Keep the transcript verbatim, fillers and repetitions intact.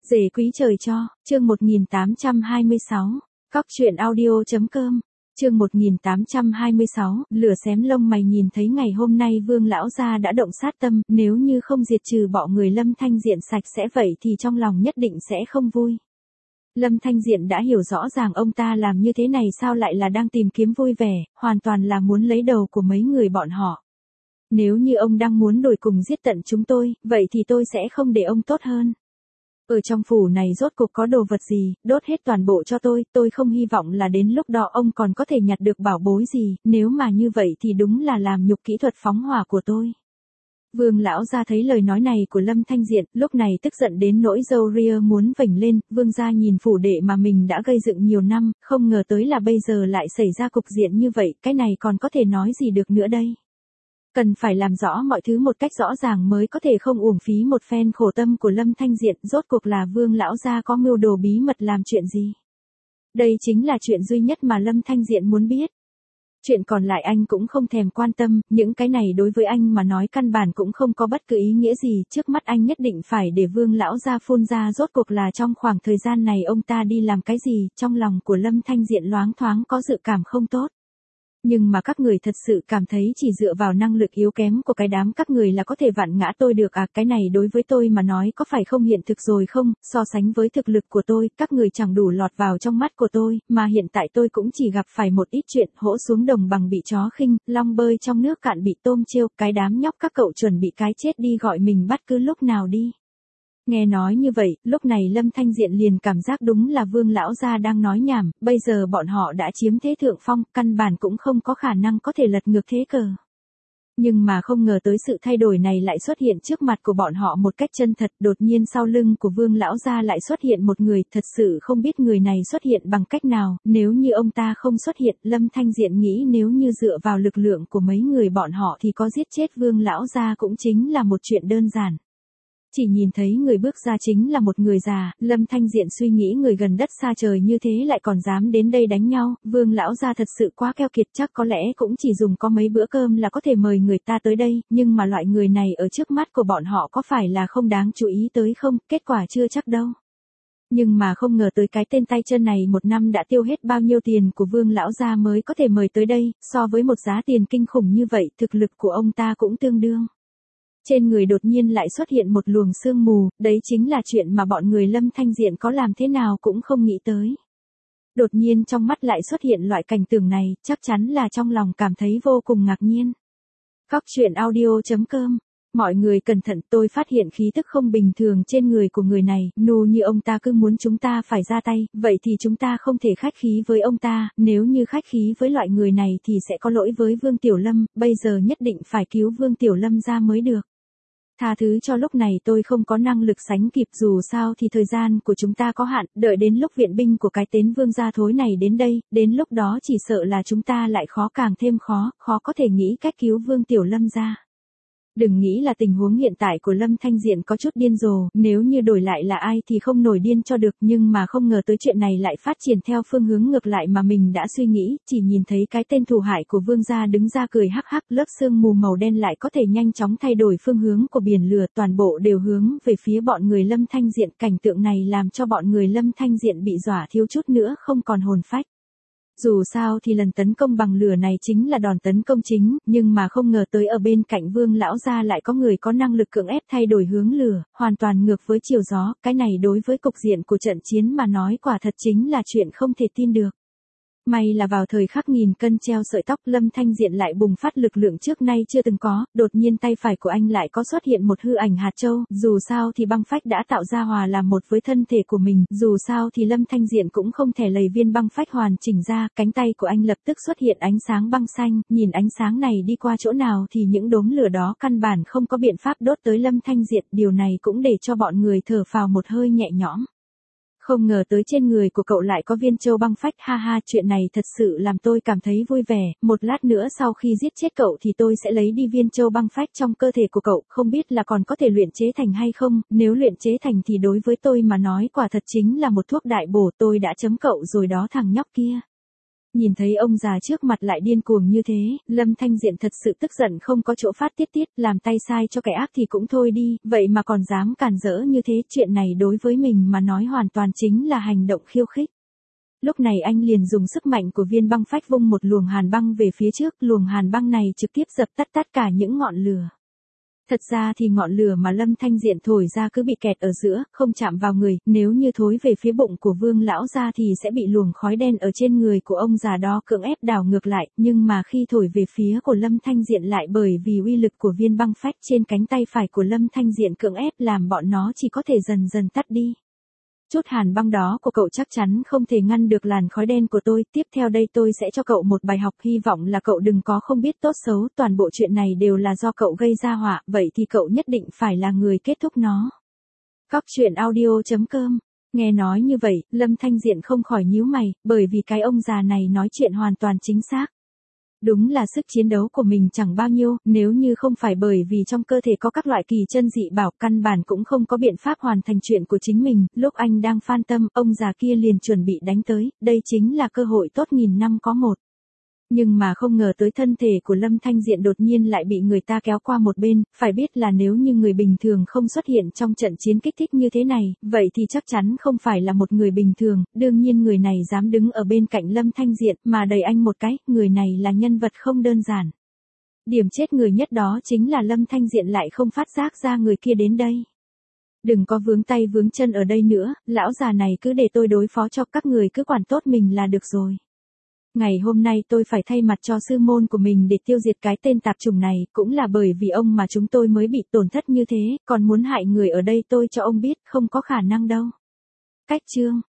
Rể quý trời cho, chương một nghìn tám trăm hai mươi sáu, cóc truyện audio.com, chương một nghìn tám trăm hai mươi sáu, lửa xém lông mày nhìn thấy ngày hôm nay Vương lão gia đã động sát tâm, nếu như không diệt trừ bỏ người Lâm Thanh Diện sạch sẽ vậy thì trong lòng nhất định sẽ không vui. Lâm Thanh Diện đã hiểu rõ ràng ông ta làm như thế này sao lại là đang tìm kiếm vui vẻ, hoàn toàn là muốn lấy đầu của mấy người bọn họ. Nếu như ông đang muốn đổi cùng giết tận chúng tôi, vậy thì tôi sẽ không để ông tốt hơn. Ở trong phủ này rốt cuộc có đồ vật gì, đốt hết toàn bộ cho tôi, tôi không hy vọng là đến lúc đó ông còn có thể nhặt được bảo bối gì, nếu mà như vậy thì đúng là làm nhục kỹ thuật phóng hỏa của tôi. Vương lão gia thấy lời nói này của Lâm Thanh Diện, lúc này tức giận đến nỗi râu ria muốn vểnh lên, vương gia nhìn phủ đệ mà mình đã gây dựng nhiều năm, không ngờ tới là bây giờ lại xảy ra cục diện như vậy, cái này còn có thể nói gì được nữa đây. Cần phải làm rõ mọi thứ một cách rõ ràng mới có thể không uổng phí một phen khổ tâm của Lâm Thanh Diện, rốt cuộc là Vương lão gia có mưu đồ bí mật làm chuyện gì. Đây chính là chuyện duy nhất mà Lâm Thanh Diện muốn biết. Chuyện còn lại anh cũng không thèm quan tâm, những cái này đối với anh mà nói căn bản cũng không có bất cứ ý nghĩa gì, trước mắt anh nhất định phải để Vương lão gia phun ra rốt cuộc là trong khoảng thời gian này ông ta đi làm cái gì, trong lòng của Lâm Thanh Diện loáng thoáng có dự cảm không tốt. Nhưng mà các người thật sự cảm thấy chỉ dựa vào năng lực yếu kém của cái đám các người là có thể vặn ngã tôi được à, cái này đối với tôi mà nói có phải không hiện thực rồi không, so sánh với thực lực của tôi, các người chẳng đủ lọt vào trong mắt của tôi, mà hiện tại tôi cũng chỉ gặp phải một ít chuyện, hổ xuống đồng bằng bị chó khinh, long bơi trong nước cạn bị tôm trêu, cái đám nhóc các cậu chuẩn bị cái chết đi gọi mình bắt cứ lúc nào đi. Nghe nói như vậy, lúc này Lâm Thanh Diện liền cảm giác đúng là Vương lão gia đang nói nhảm, bây giờ bọn họ đã chiếm thế thượng phong, căn bản cũng không có khả năng có thể lật ngược thế cờ. Nhưng mà không ngờ tới sự thay đổi này lại xuất hiện trước mặt của bọn họ một cách chân thật, đột nhiên sau lưng của Vương lão gia lại xuất hiện một người, thật sự không biết người này xuất hiện bằng cách nào, nếu như ông ta không xuất hiện, Lâm Thanh Diện nghĩ nếu như dựa vào lực lượng của mấy người bọn họ thì có giết chết Vương lão gia cũng chính là một chuyện đơn giản. Chỉ nhìn thấy người bước ra chính là một người già, Lâm Thanh Diện suy nghĩ người gần đất xa trời như thế lại còn dám đến đây đánh nhau, Vương lão gia thật sự quá keo kiệt, chắc có lẽ cũng chỉ dùng có mấy bữa cơm là có thể mời người ta tới đây, nhưng mà loại người này ở trước mắt của bọn họ có phải là không đáng chú ý tới không, kết quả chưa chắc đâu. Nhưng mà không ngờ tới cái tên tay chân này một năm đã tiêu hết bao nhiêu tiền của Vương lão gia mới có thể mời tới đây, so với một giá tiền kinh khủng như vậy, thực lực của ông ta cũng tương đương. Trên người đột nhiên lại xuất hiện một luồng sương mù, đấy chính là chuyện mà bọn người Lâm Thanh Diện có làm thế nào cũng không nghĩ tới. Đột nhiên trong mắt lại xuất hiện loại cảnh tượng này, chắc chắn là trong lòng cảm thấy vô cùng ngạc nhiên. Cóc truyện audio.com, mọi người cẩn thận, tôi phát hiện khí tức không bình thường trên người của người này, nù như ông ta cứ muốn chúng ta phải ra tay, vậy thì chúng ta không thể khách khí với ông ta, nếu như khách khí với loại người này thì sẽ có lỗi với Vương Tiểu Lâm, bây giờ nhất định phải cứu Vương Tiểu Lâm ra mới được. Tha thứ cho lúc này tôi không có năng lực sánh kịp, dù sao thì thời gian của chúng ta có hạn, đợi đến lúc viện binh của cái tên Vương gia thối này đến đây, đến lúc đó chỉ sợ là chúng ta lại khó càng thêm khó, khó có thể nghĩ cách cứu Vương Tiểu Lâm ra. Đừng nghĩ là tình huống hiện tại của Lâm Thanh Diện có chút điên rồ, nếu như đổi lại là ai thì không nổi điên cho được, nhưng mà không ngờ tới chuyện này lại phát triển theo phương hướng ngược lại mà mình đã suy nghĩ, chỉ nhìn thấy cái tên thù hại của Vương gia đứng ra cười hắc hắc, lớp sương mù màu đen lại có thể nhanh chóng thay đổi phương hướng của biển lửa, toàn bộ đều hướng về phía bọn người Lâm Thanh Diện, cảnh tượng này làm cho bọn người Lâm Thanh Diện bị dọa thiếu chút nữa không còn hồn phách. Dù sao thì lần tấn công bằng lửa này chính là đòn tấn công chính, nhưng mà không ngờ tới ở bên cạnh Vương lão gia lại có người có năng lực cưỡng ép thay đổi hướng lửa, hoàn toàn ngược với chiều gió, cái này đối với cục diện của trận chiến mà nói quả thật chính là chuyện không thể tin được. May là vào thời khắc nghìn cân treo sợi tóc, Lâm Thanh Diện lại bùng phát lực lượng trước nay chưa từng có, đột nhiên tay phải của anh lại có xuất hiện một hư ảnh hạt châu, dù sao thì băng phách đã tạo ra hòa làm một với thân thể của mình, dù sao thì Lâm Thanh Diện cũng không thể lầy viên băng phách hoàn chỉnh ra, cánh tay của anh lập tức xuất hiện ánh sáng băng xanh, nhìn ánh sáng này đi qua chỗ nào thì những đốm lửa đó căn bản không có biện pháp đốt tới Lâm Thanh Diện, điều này cũng để cho bọn người thở phào một hơi nhẹ nhõm. Không ngờ tới trên người của cậu lại có viên châu băng phách, ha ha, chuyện này thật sự làm tôi cảm thấy vui vẻ, một lát nữa sau khi giết chết cậu thì tôi sẽ lấy đi viên châu băng phách trong cơ thể của cậu, không biết là còn có thể luyện chế thành hay không, nếu luyện chế thành thì đối với tôi mà nói quả thật chính là một thuốc đại bổ, tôi đã chấm cậu rồi đó thằng nhóc kia. Nhìn thấy ông già trước mặt lại điên cuồng như thế, Lâm Thanh Diện thật sự tức giận không có chỗ phát tiết tiết, làm tay sai cho kẻ ác thì cũng thôi đi, vậy mà còn dám càn rỡ như thế, chuyện này đối với mình mà nói hoàn toàn chính là hành động khiêu khích. Lúc này anh liền dùng sức mạnh của viên băng phách vung một luồng hàn băng về phía trước, luồng hàn băng này trực tiếp dập tắt tất cả những ngọn lửa. Thật ra thì ngọn lửa mà Lâm Thanh Diện thổi ra cứ bị kẹt ở giữa, không chạm vào người, nếu như thối về phía bụng của Vương lão gia thì sẽ bị luồng khói đen ở trên người của ông già đó cưỡng ép đảo ngược lại, nhưng mà khi thổi về phía của Lâm Thanh Diện lại bởi vì uy lực của viên băng phách trên cánh tay phải của Lâm Thanh Diện cưỡng ép làm bọn nó chỉ có thể dần dần tắt đi. Chút hàn băng đó của cậu chắc chắn không thể ngăn được làn khói đen của tôi, tiếp theo đây tôi sẽ cho cậu một bài học, hy vọng là cậu đừng có không biết tốt xấu, toàn bộ chuyện này đều là do cậu gây ra họa, vậy thì cậu nhất định phải là người kết thúc nó. Cóc truyện audio chấm com. Nghe nói như vậy, Lâm Thanh Diện không khỏi nhíu mày, bởi vì cái ông già này nói chuyện hoàn toàn chính xác. Đúng là sức chiến đấu của mình chẳng bao nhiêu, nếu như không phải bởi vì trong cơ thể có các loại kỳ chân dị bảo, căn bản cũng không có biện pháp hoàn thành chuyện của chính mình, lúc anh đang phan tâm, ông già kia liền chuẩn bị đánh tới, đây chính là cơ hội tốt nghìn năm có một. Nhưng mà không ngờ tới thân thể của Lâm Thanh Diện đột nhiên lại bị người ta kéo qua một bên, phải biết là nếu như người bình thường không xuất hiện trong trận chiến kích thích như thế này, vậy thì chắc chắn không phải là một người bình thường, đương nhiên người này dám đứng ở bên cạnh Lâm Thanh Diện mà đẩy anh một cái, người này là nhân vật không đơn giản. Điểm chết người nhất đó chính là Lâm Thanh Diện lại không phát giác ra người kia đến đây. Đừng có vướng tay vướng chân ở đây nữa, lão già này cứ để tôi đối phó cho, các người cứ quản tốt mình là được rồi. Ngày hôm nay tôi phải thay mặt cho sư môn của mình để tiêu diệt cái tên tạp chủng này, cũng là bởi vì ông mà chúng tôi mới bị tổn thất như thế, còn muốn hại người ở đây tôi cho ông biết không có khả năng đâu. Cách chương